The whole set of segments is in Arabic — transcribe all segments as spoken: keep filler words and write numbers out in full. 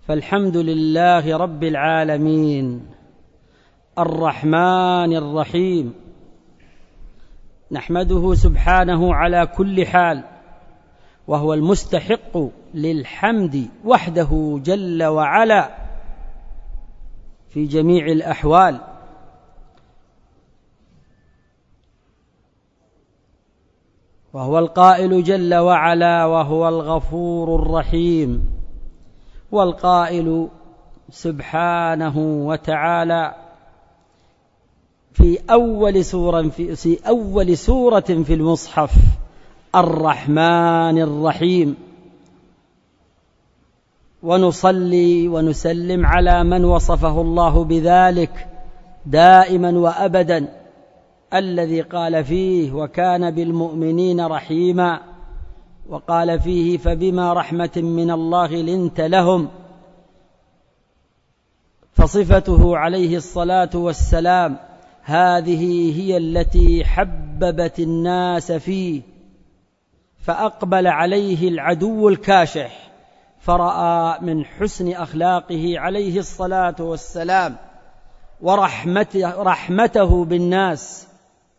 فالحمد لله رب العالمين الرحمن الرحيم، نحمده سبحانه على كل حال، وهو المستحق للحمد وحده جل وعلا في جميع الأحوال. وهو القائل جل وعلا: وهو الغفور الرحيم. والقائل سبحانه وتعالى في أول سورة في, في أول سورة في المصحف: الرحمن الرحيم. ونصلي ونسلم على من وصفه الله بذلك دائما وأبدا، الذي قال فيه: وكان بالمؤمنين رحيما، وقال فيه: فبما رحمة من الله لنت لهم. فصفته عليه الصلاة والسلام هذه هي التي حببت الناس فيه، فأقبل عليه العدو الكاشح فرأى من حسن أخلاقه عليه الصلاة والسلام ورحمته رحمته بالناس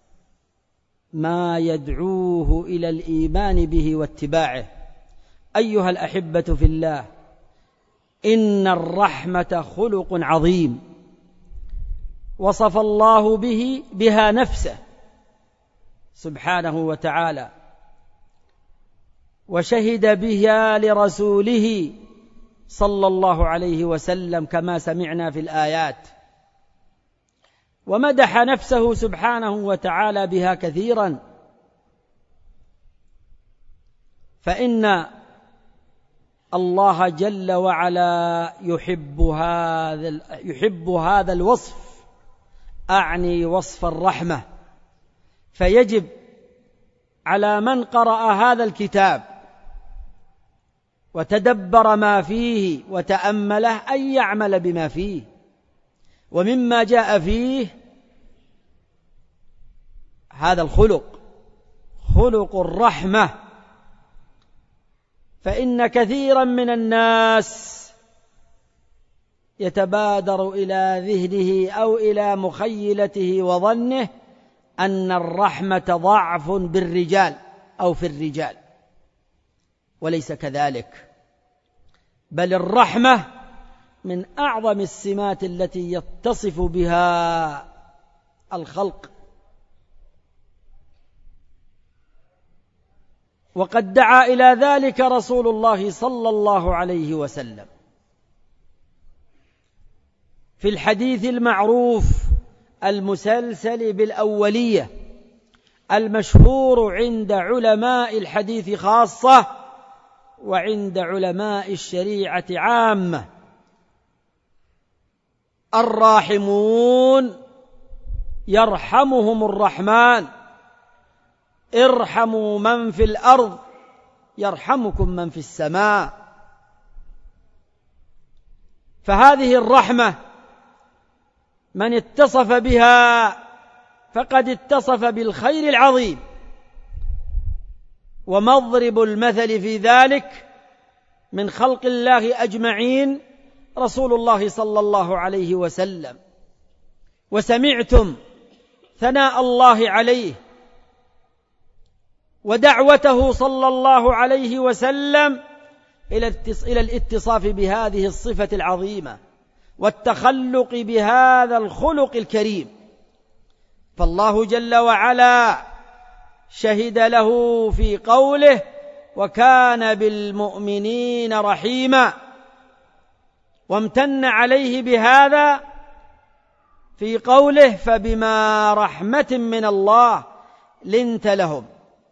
ما يدعوه إلى الإيمان به واتباعه. أيها الأحبة في الله، إن الرحمة خلق عظيم وصف الله به بها نفسه سبحانه وتعالى، وشهد بها لرسوله صلى الله عليه وسلم كما سمعنا في الآيات، ومدح نفسه سبحانه وتعالى بها كثيرا. فإن الله جل وعلا يحب هذا يحب هذا الوصف، أعني وصف الرحمة. فيجب على من قرأ هذا الكتاب وتدبر ما فيه وتأمله أن يعمل بما فيه. ومما جاء فيه هذا الخلق، خلق الرحمة. فإن كثيرا من الناس يتبادر إلى ذهنه أو إلى مخيلته وظنه أن الرحمة ضعف بالرجال أو في الرجال، وليس كذلك، بل الرحمة من أعظم السمات التي يتصف بها الخلق. وقد دعا إلى ذلك رسول الله صلى الله عليه وسلم في الحديث المعروف المسلسل بالأولية المشهور عند علماء الحديث خاصة وعند علماء الشريعة عامة: الراحمون يرحمهم الرحمن، ارحموا من في الأرض يرحمكم من في السماء. فهذه الرحمة من اتصف بها فقد اتصف بالخير العظيم، ومضرب المثل في ذلك من خلق الله أجمعين رسول الله صلى الله عليه وسلم. وسمعتم ثناء الله عليه ودعوته صلى الله عليه وسلم إلى الاتصاف بهذه الصفة العظيمة والتخلق بهذا الخلق الكريم. فالله جل وعلا شهد له في قوله: وكان بالمؤمنين رحيما، وامتن عليه بهذا في قوله: فبما رحمة من الله لنت لهم.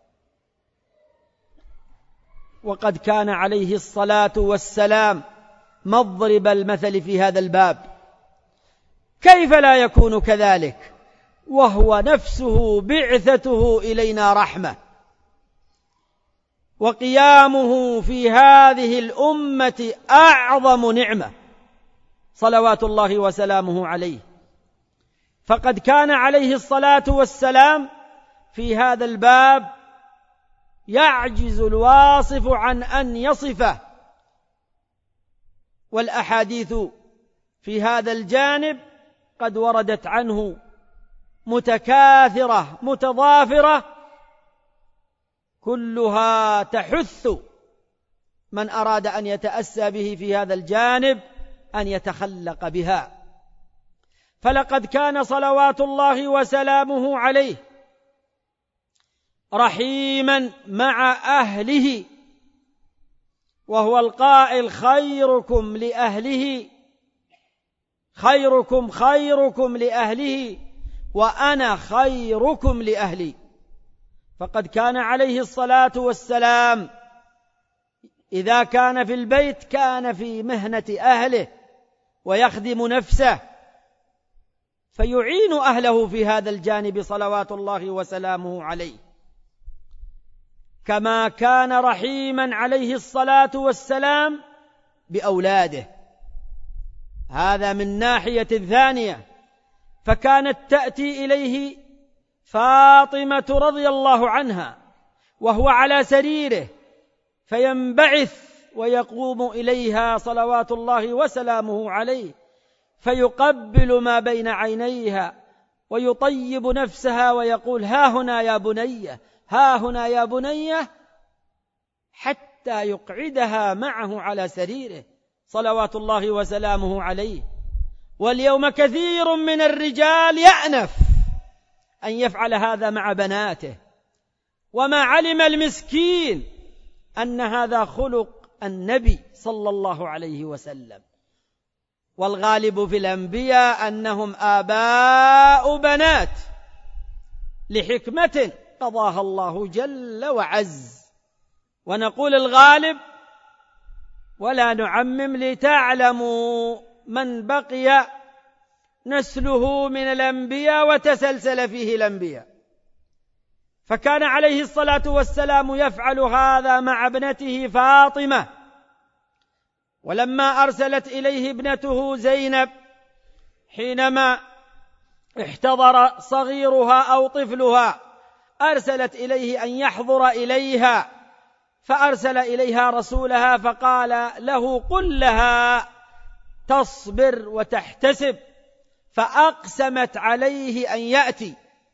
وقد كان عليه الصلاة والسلام مضرب المثل في هذا الباب، كيف لا يكون كذلك وهو نفسه بعثته إلينا رحمة، وقيامه في هذه الأمة أعظم نعمة صلوات الله وسلامه عليه. فقد كان عليه الصلاة والسلام في هذا الباب يعجز الواصف عن أن يصفه، والأحاديث في هذا الجانب قد وردت عنه متكاثرة متضافرة، كلها تحث من أراد أن يتأسى به في هذا الجانب أن يتخلق بها. فلقد كان صلوات الله وسلامه عليه رحيما مع أهله، وهو القائل: خيركم لأهله، خيركم خيركم لأهله وأنا خيركم لأهلي. فقد كان عليه الصلاة والسلام إذا كان في البيت كان في مهنة أهله ويخدم نفسه، فيعين أهله في هذا الجانب صلوات الله وسلامه عليه. كما كان رحيما عليه الصلاة والسلام بأولاده، هذا من ناحية ثانية. فكانت تأتي إليه فاطمة رضي الله عنها وهو على سريره، فينبعث ويقوم إليها صلوات الله وسلامه عليه، فيقبل ما بين عينيها ويطيب نفسها ويقول: ها هنا يا بنية، ها هنا يا بنية، حتى يقعدها معه على سريره صلوات الله وسلامه عليه. واليوم كثير من الرجال يأنف أن يفعل هذا مع بناته، وما علم المسكين أن هذا خلق النبي صلى الله عليه وسلم. والغالب في الأنبياء أنهم آباء بنات لحكمة قضاها الله جل وعز، ونقول الغالب ولا نعمم لتعلموا من بقي نسله من الأنبياء وتسلسل فيه الأنبياء. فكان عليه الصلاة والسلام يفعل هذا مع ابنته فاطمة، ولما أرسلت إليه ابنته زينب حينما احتضر صغيرها أو طفلها أرسلت إليه أن يحضر إليها، فأرسل إليها رسولها فقال له: قل لها تصبر وتحتسب، فأقسمت عليه أن يأتي.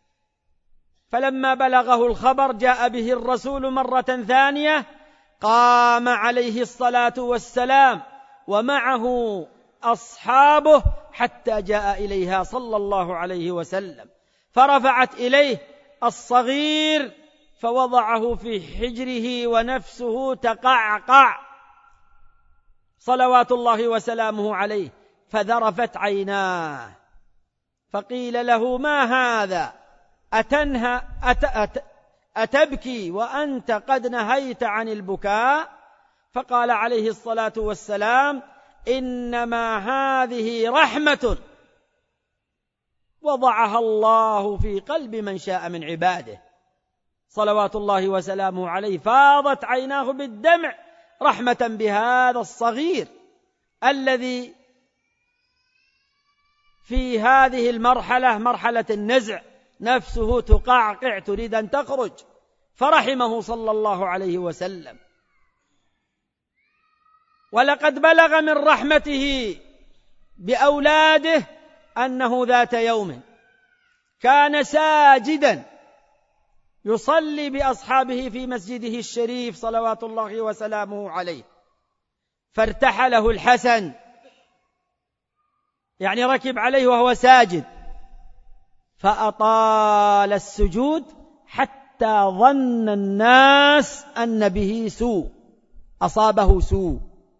فلما بلغه الخبر جاء به الرسول مرة ثانية، قام عليه الصلاة والسلام ومعه أصحابه حتى جاء إليها صلى الله عليه وسلم، فرفعت إليه الصغير فوضعه في حجره ونفسه تقعقع صلوات الله وسلامه عليه، فذرفت عيناه، فقيل له: ما هذا؟ أتنهى أت أت أتبكي وأنت قد نهيت عن البكاء؟ فقال عليه الصلاة والسلام: إنما هذه رحمة وضعها الله في قلب من شاء من عباده صلوات الله وسلامه عليه. فاضت عيناه بالدمع رحمة بهذا الصغير الذي في هذه المرحلة، مرحلة النزع، نفسه تقعقع تريد أن تخرج، فرحمه صلى الله عليه وسلم. ولقد بلغ من رحمته بأولاده أنه ذات يوم كان ساجدا يصلي بأصحابه في مسجده الشريف صلوات الله وسلامه عليه، فارتحله الحسن، يعني ركب عليه وهو ساجد، فأطال السجود حتى ظن الناس أن به سوء، أصابه سوء.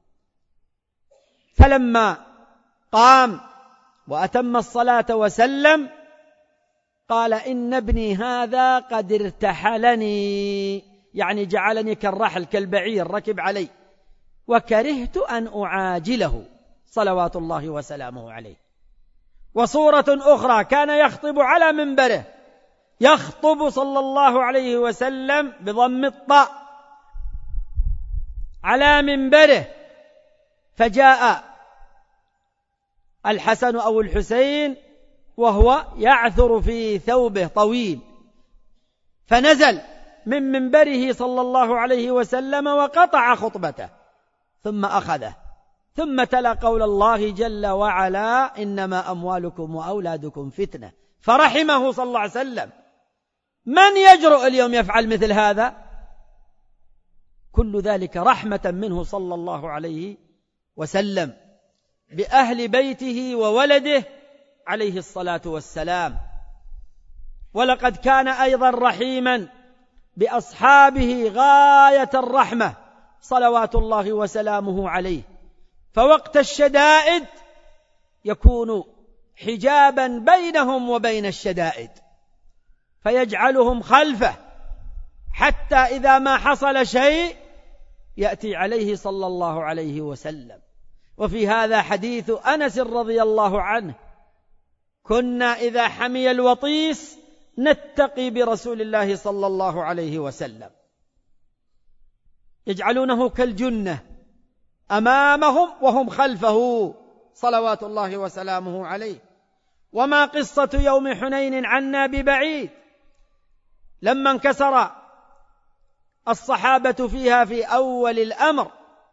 فلما قام وأتم الصلاة وسلم قال: إن ابني هذا قد ارتحلني، يعني جعلني كالرحل كالبعير ركب علي، وكرهت أن أعاجله صلوات الله وسلامه عليه. وصورة أخرى كان يخطب على منبره، يخطب صلى الله عليه وسلم بضم الطاء على منبره، فجاء الحسن أو الحسين وهو يعثر في ثوبه طويل، فنزل من منبره صلى الله عليه وسلم وقطع خطبته ثم أخذه ثم تلا قول الله جل وعلا إنما أموالكم وأولادكم فتنة، فرحمه صلى الله عليه وسلم. من يجرؤ اليوم يفعل مثل هذا؟ كل ذلك رحمة منه صلى الله عليه وسلم بأهل بيته وولده عليه الصلاة والسلام. ولقد كان أيضا رحيما بأصحابه غاية الرحمة صلوات الله وسلامه عليه، فوقت الشدائد يكون حجابا بينهم وبين الشدائد، فيجعلهم خلفه، حتى إذا ما حصل شيء يأتي عليه صلى الله عليه وسلم. وفي هذا حديث أنس رضي الله عنه: كنا إذا حمي الوطيس نتقي برسول الله صلى الله عليه وسلم، يجعلونه كالجنة أمامهم وهم خلفه صلوات الله وسلامه عليه. وما قصة يوم حنين عنا ببعيد، لما انكسر الصحابة فيها في أول الأمر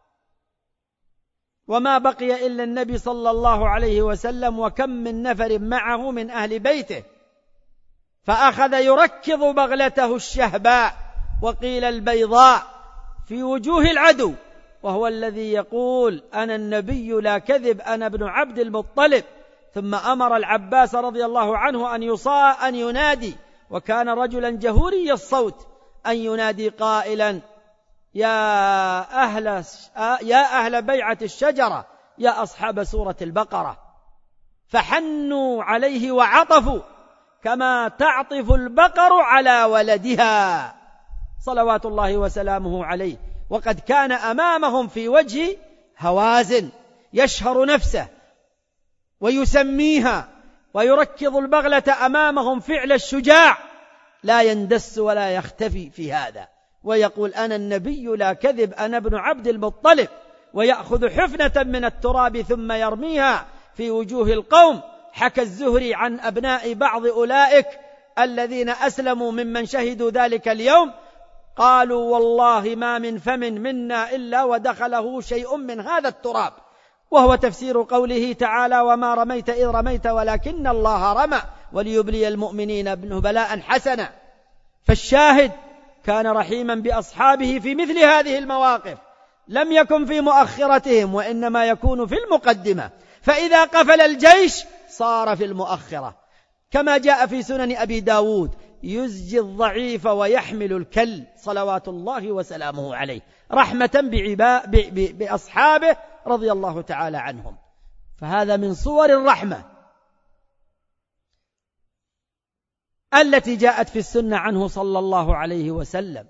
وما بقي إلا النبي صلى الله عليه وسلم وكم من نفر معه من أهل بيته، فأخذ يركض بغلته الشهباء وقيل البيضاء في وجوه العدو، وهو الذي يقول أنا النبي لا كذب أنا ابن عبد المطلب. ثم أمر العباس رضي الله عنه أن يصاء أن ينادي، وكان رجلا جهوري الصوت، أن ينادي قائلا: يا أهل, يا أهل بيعة الشجرة، يا أصحاب سورة البقرة، فحنوا عليه وعطفوا كما تعطف البقر على ولدها صلوات الله وسلامه عليه. وقد كان أمامهم في وجه هوازن يشهر نفسه ويسميها ويركض البغلة أمامهم فعل الشجاع، لا يندس ولا يختفي في هذا، ويقول أنا النبي لا كذب أنا ابن عبد المطلب، ويأخذ حفنة من التراب ثم يرميها في وجوه القوم. حكى الزهري عن أبناء بعض أولئك الذين أسلموا ممن شهدوا ذلك اليوم، قالوا والله ما من فم منا إلا ودخله شيء من هذا التراب، وهو تفسير قوله تعالى: وما رميت إذ رميت ولكن الله رمى وليبلي المؤمنين بلاء حسنا. فالشاهد كان رحيما بأصحابه في مثل هذه المواقف، لم يكن في مؤخرتهم وإنما يكون في المقدمة، فإذا قفل الجيش صار في المؤخرة، كما جاء في سنن أبي داود: يزجي الضعيف ويحمل الكل صلوات الله وسلامه عليه، رحمة بأصحابه رضي الله تعالى عنهم. فهذا من صور الرحمة التي جاءت في السنة عنه صلى الله عليه وسلم.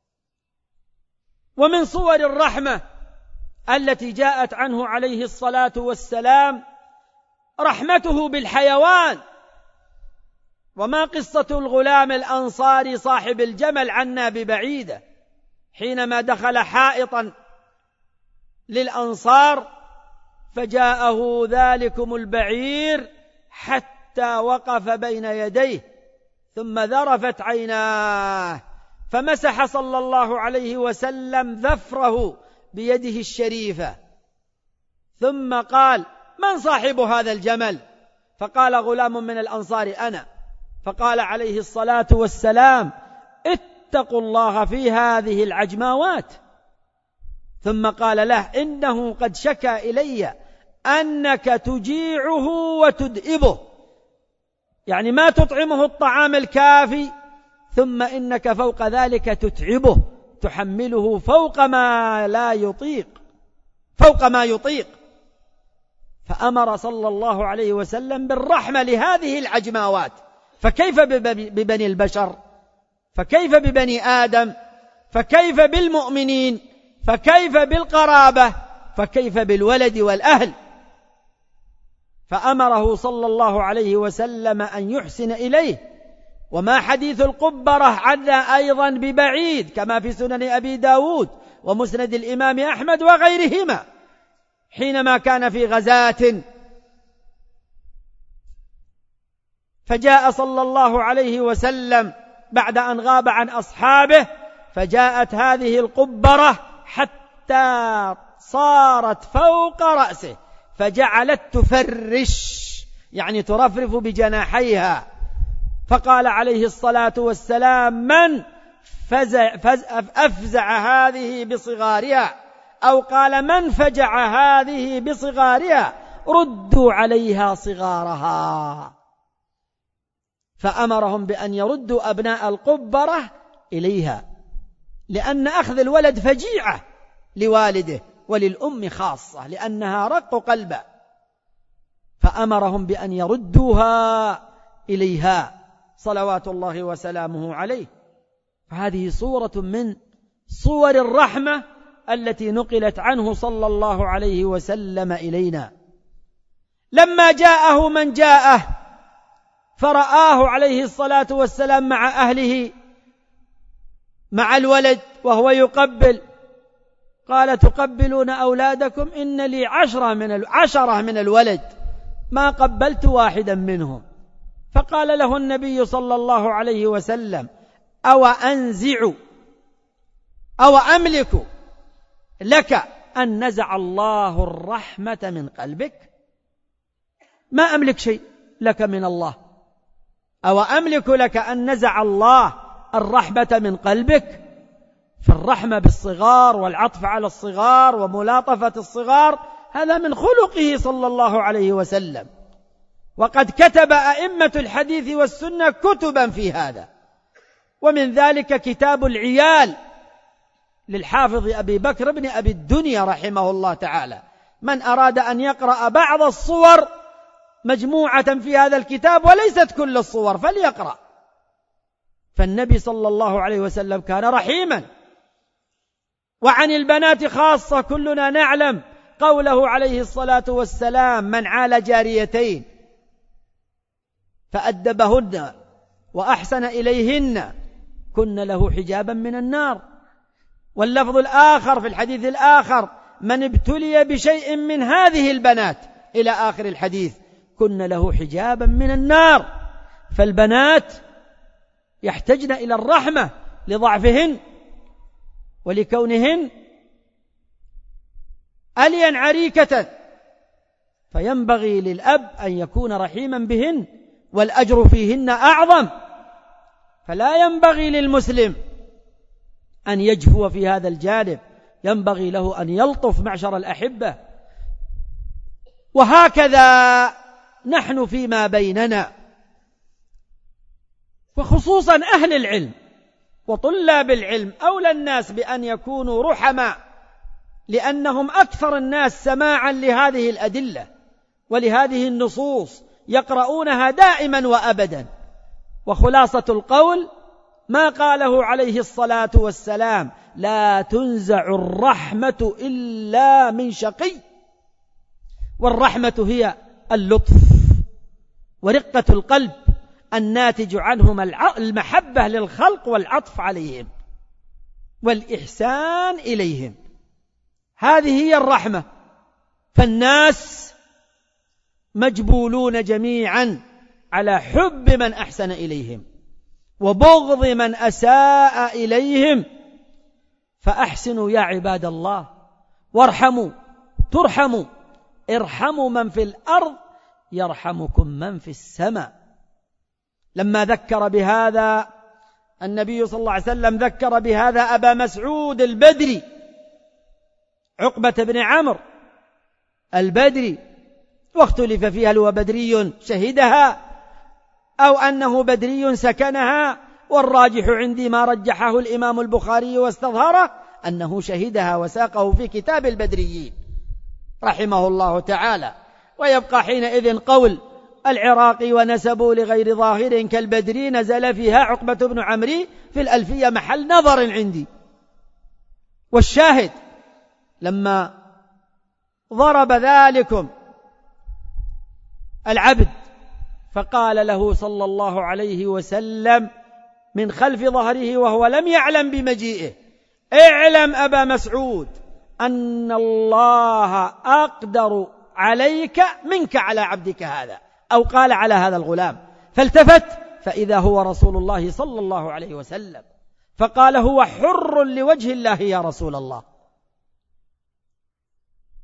ومن صور الرحمة التي جاءت عنه عليه الصلاة والسلام رحمته بالحيوان. وما قصة الغلام الأنصاري صاحب الجمل عنا ببعيدة، حينما دخل حائطا للأنصار فجاءه ذلكم البعير حتى وقف بين يديه، ثم ذرفت عيناه، فمسح صلى الله عليه وسلم ذفره بيده الشريفة، ثم قال: من صاحب هذا الجمل؟ فقال غلام من الأنصار: أنا. فقال عليه الصلاة والسلام: اتقوا الله في هذه العجماوات. ثم قال له: إنه قد شكى إلي أنك تجيعه وتدئبه، يعني ما تطعمه الطعام الكافي، ثم إنك فوق ذلك تتعبه، تحمله فوق ما لا يطيق فوق ما يطيق. فأمر صلى الله عليه وسلم بالرحمة لهذه العجماوات، فكيف ببني البشر؟ فكيف ببني آدم؟ فكيف بالمؤمنين؟ فكيف بالقرابة؟ فكيف بالولد والأهل؟ فأمره صلى الله عليه وسلم أن يحسن إليه. وما حديث القبرة عنا أيضا ببعيد، كما في سنن أبي داود ومسند الإمام أحمد وغيرهما، حينما كان في غزاة فجاء صلى الله عليه وسلم بعد أن غاب عن أصحابه، فجاءت هذه القبرة حتى صارت فوق رأسه فجعلت تفرش يعني ترفرف بجناحيها، فقال عليه الصلاة والسلام: من فزع فز أفزع هذه بصغارها، أو قال: من فجع هذه بصغارها، ردوا عليها صغارها. فأمرهم بأن يردوا أبناء القبرة إليها، لأن أخذ الولد فجيعة لوالده وللأم خاصة لأنها رق قلبا، فأمرهم بأن يردوها إليها صلوات الله وسلامه عليه. فهذه صورة من صور الرحمة التي نقلت عنه صلى الله عليه وسلم إلينا. لما جاءه من جاءه فرآه عليه الصلاة والسلام مع أهله مع الولد وهو يقبل، قال: تقبلون أولادكم؟ إن لي عشرة من عشرة من الولد ما قبلت واحدا منهم. فقال له النبي صلى الله عليه وسلم: أو أنزع أو أملك لك أن نزع الله الرحمة من قلبك؟ ما أملك شيء لك من الله، أو أملك لك أن نزع الله الرحمة من قلبك؟ فالرحمة بالصغار والعطف على الصغار وملاطفة الصغار هذا من خلقه صلى الله عليه وسلم، وقد كتب أئمة الحديث والسنة كتبا في هذا، ومن ذلك كتاب العيال للحافظ أبي بكر بن أبي الدنيا رحمه الله تعالى. من أراد أن يقرأ بعض الصور مجموعة في هذا الكتاب وليست كل الصور فليقرأ. فالنبي صلى الله عليه وسلم كان رحيما. وعن البنات خاصة كلنا نعلم قوله عليه الصلاة والسلام: من عال جاريتين فأدبهن وأحسن إليهن كن له حجابا من النار. واللفظ الآخر في الحديث الآخر: من ابتلي بشيء من هذه البنات إلى آخر الحديث كن له حجابا من النار. فالبنات يحتاجن إلى الرحمة لضعفهن ولكونهن ألين عريكة، فينبغي للأب أن يكون رحيما بهن والأجر فيهن أعظم. فلا ينبغي للمسلم أن يجفو في هذا الجانب، ينبغي له أن يلطف معشر الأحبة. وهكذا نحن فيما بيننا، وخصوصا أهل العلم وطلاب العلم أولى الناس بأن يكونوا رحماء، لأنهم أكثر الناس سماعا لهذه الأدلة ولهذه النصوص، يقرؤونها دائما وأبدا. وخلاصة القول ما قاله عليه الصلاة والسلام: لا تنزع الرحمة إلا من شقي. والرحمة هي اللطف ورقة القلب الناتج عنهما المحبة للخلق والعطف عليهم والإحسان إليهم، هذه هي الرحمة. فالناس مجبولون جميعا على حب من أحسن إليهم وبغض من أساء إليهم. فأحسنوا يا عباد الله وارحموا ترحموا، ارحموا من في الأرض يرحمكم من في السماء. لما ذكر بهذا النبي صلى الله عليه وسلم ذكر بهذا أبا مسعود البدري عقبة بن عمرو البدري، واختلف فيها: هل هو بدري شهدها أو أنه بدري سكنها؟ والراجح عندي ما رجحه الإمام البخاري واستظهره أنه شهدها وساقه في كتاب البدريين رحمه الله تعالى. ويبقى حينئذ قول العراقي: ونسبوا لغير ظاهر كالبدري نزل فيها عقبة بن عمرو في الألفية محل نظر عندي. والشاهد لما ضرب ذلكم العبد فقال له صلى الله عليه وسلم من خلف ظهره وهو لم يعلم بمجيئه: اعلم أبا مسعود أن الله أقدر عليك منك على عبدك هذا، أو قال على هذا الغلام. فالتفت فإذا هو رسول الله صلى الله عليه وسلم، فقال: هو حر لوجه الله يا رسول الله.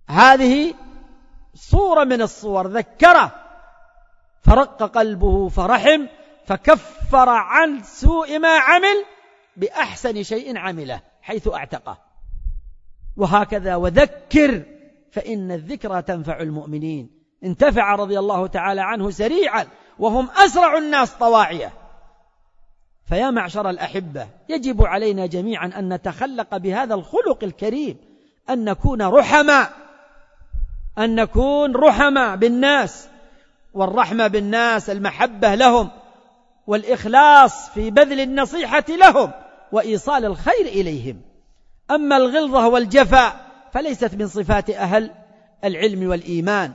هذه صورة من الصور، ذكره فرق قلبه فرحم، فكفر عن سوء ما عمل بأحسن شيء عمله حيث أعتقه. وهكذا وذكر فإن الذكرى تنفع المؤمنين. انتفع رضي الله تعالى عنه سريعا وهم أسرع الناس طواعية. فيا معشر الأحبة، يجب علينا جميعا أن نتخلق بهذا الخلق الكريم، أن نكون رحماء، أن نكون رحماء بالناس، والرحمة بالناس المحبة لهم والإخلاص في بذل النصيحة لهم وإيصال الخير إليهم. أما الغلظة والجفاء فليست من صفات أهل العلم والإيمان،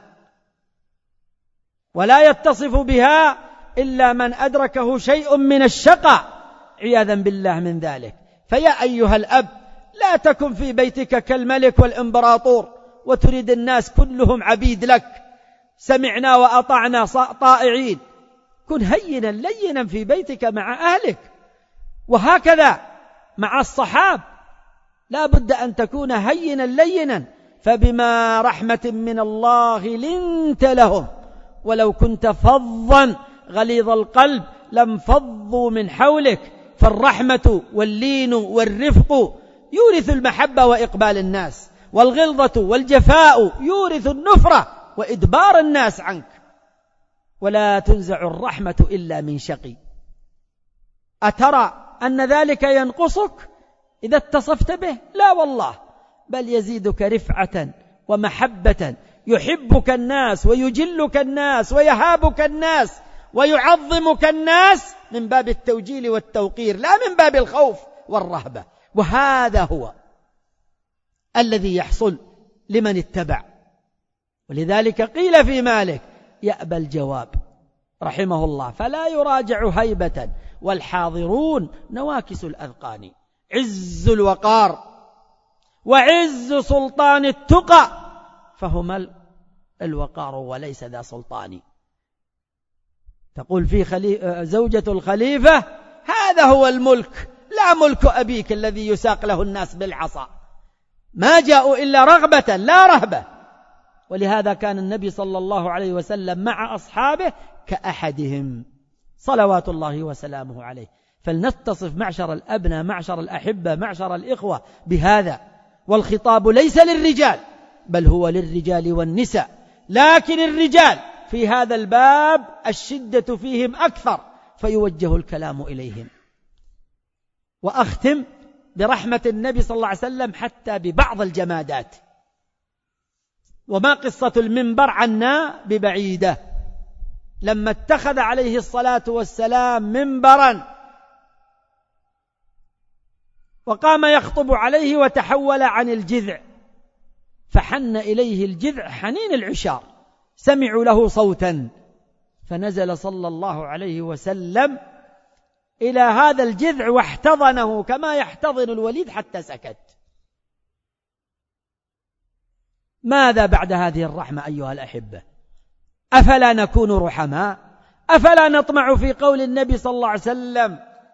ولا يتصف بها إلا من أدركه شيء من الشقاء عياذا بالله من ذلك. فيا أيها الأب، لا تكن في بيتك كالملك والإمبراطور وتريد الناس كلهم عبيد لك، سمعنا وأطعنا طائعين. كن هينا لينا في بيتك مع أهلك، وهكذا مع الصحاب لا بد أن تكون هينا لينا، فبما رحمة من الله لنت لهم ولو كنت فظا غليظ القلب لانفضوا من حولك. فالرحمة واللين والرفق يورث المحبة وإقبال الناس، والغلظة والجفاء يورث النفرة وإدبار الناس عنك. ولا تنزع الرحمة إلا من شقي. أترى أن ذلك ينقصك إذا اتصفت به؟ لا والله، بل يزيدك رفعة ومحبة، يحبك الناس ويجلك الناس ويهابك الناس ويعظمك الناس من باب التوجيل والتوقير، لا من باب الخوف والرهبة. وهذا هو الذي يحصل لمن اتبع. ولذلك قيل في مالك: يأبى الجواب رحمه الله فلا يراجع هيبة، والحاضرون نواكس الأذقان. عز الوقار وعز سلطان التقى فهما الوقار وليس ذا سلطان. تقول في خلي... زوجة الخليفة: هذا هو الملك، لا ملك أبيك الذي يساق له الناس بالعصا. ما جاءوا إلا رغبة لا رهبة. ولهذا كان النبي صلى الله عليه وسلم مع أصحابه كأحدهم صلوات الله وسلامه عليه. فلنتصف معشر الأبناء، معشر الأحبة، معشر الإخوة بهذا. والخطاب ليس للرجال بل هو للرجال والنساء، لكن الرجال في هذا الباب الشدة فيهم أكثر فيوجه الكلام إليهم. وأختم برحمة النبي صلى الله عليه وسلم حتى ببعض الجمادات. وما قصة المنبر عنا ببعيدة. لما اتخذ عليه الصلاة والسلام منبرا وقام يخطب عليه وتحول عن الجذع، فحن إليه الجذع حنين العشار، سمعوا له صوتا، فنزل صلى الله عليه وسلم إلى هذا الجذع واحتضنه كما يحتضن الوليد حتى سكت. ماذا بعد هذه الرحمة أيها الأحبة؟ أفلا نكون رحماء؟ أفلا نطمع في قول النبي صلى الله عليه وسلم: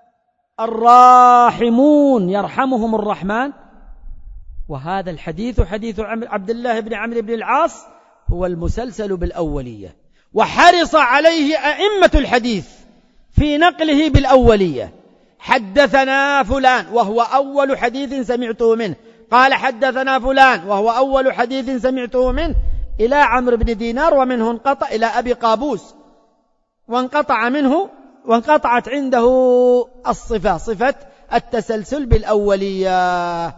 الراحمون يرحمهم الرحمن؟ وهذا الحديث حديث عبد الله بن عمرو بن العاص هو المسلسل بالأولية، وحرص عليه أئمة الحديث في نقله بالأولية. حدثنا فلان وهو أول حديث سمعته منه، قال حدثنا فلان وهو أول حديث سمعته منه، إلى عمرو بن دينار، ومنه انقطع إلى أبي قابوس، وانقطع منه وانقطعت عنده الصفة، صفة التسلسل بالأولية.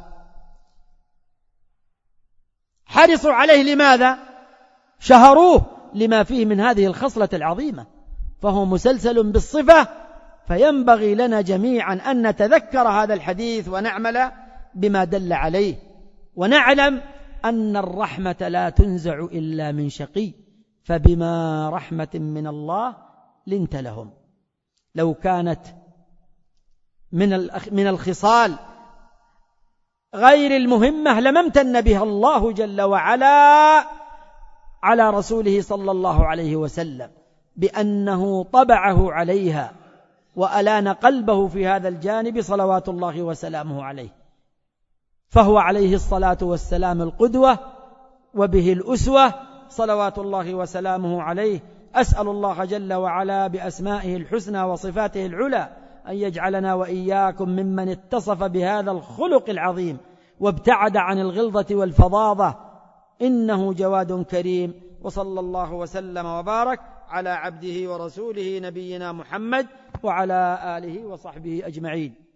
حرصوا عليه لماذا؟ شهروه لما فيه من هذه الخصلة العظيمة، فهو مسلسل بالصفة. فينبغي لنا جميعا أن نتذكر هذا الحديث ونعمل بما دل عليه، ونعلم أن الرحمة لا تنزع إلا من شقي، فبما رحمة من الله لنت لهم. لو كانت من من الخصال غير المهمة لما امتن بها الله جل وعلا على رسوله صلى الله عليه وسلم، بأنه طبعه عليها وألان قلبه في هذا الجانب صلوات الله وسلامه عليه. فهو عليه الصلاة والسلام القدوة وبه الأسوة صلوات الله وسلامه عليه. أسأل الله جل وعلا بأسمائه الحسنى وصفاته العلى أن يجعلنا وإياكم ممن اتصف بهذا الخلق العظيم وابتعد عن الغلظة والفظاظة، إنه جواد كريم. وصلى الله وسلم وبارك على عبده ورسوله نبينا محمد وعلى آله وصحبه أجمعين.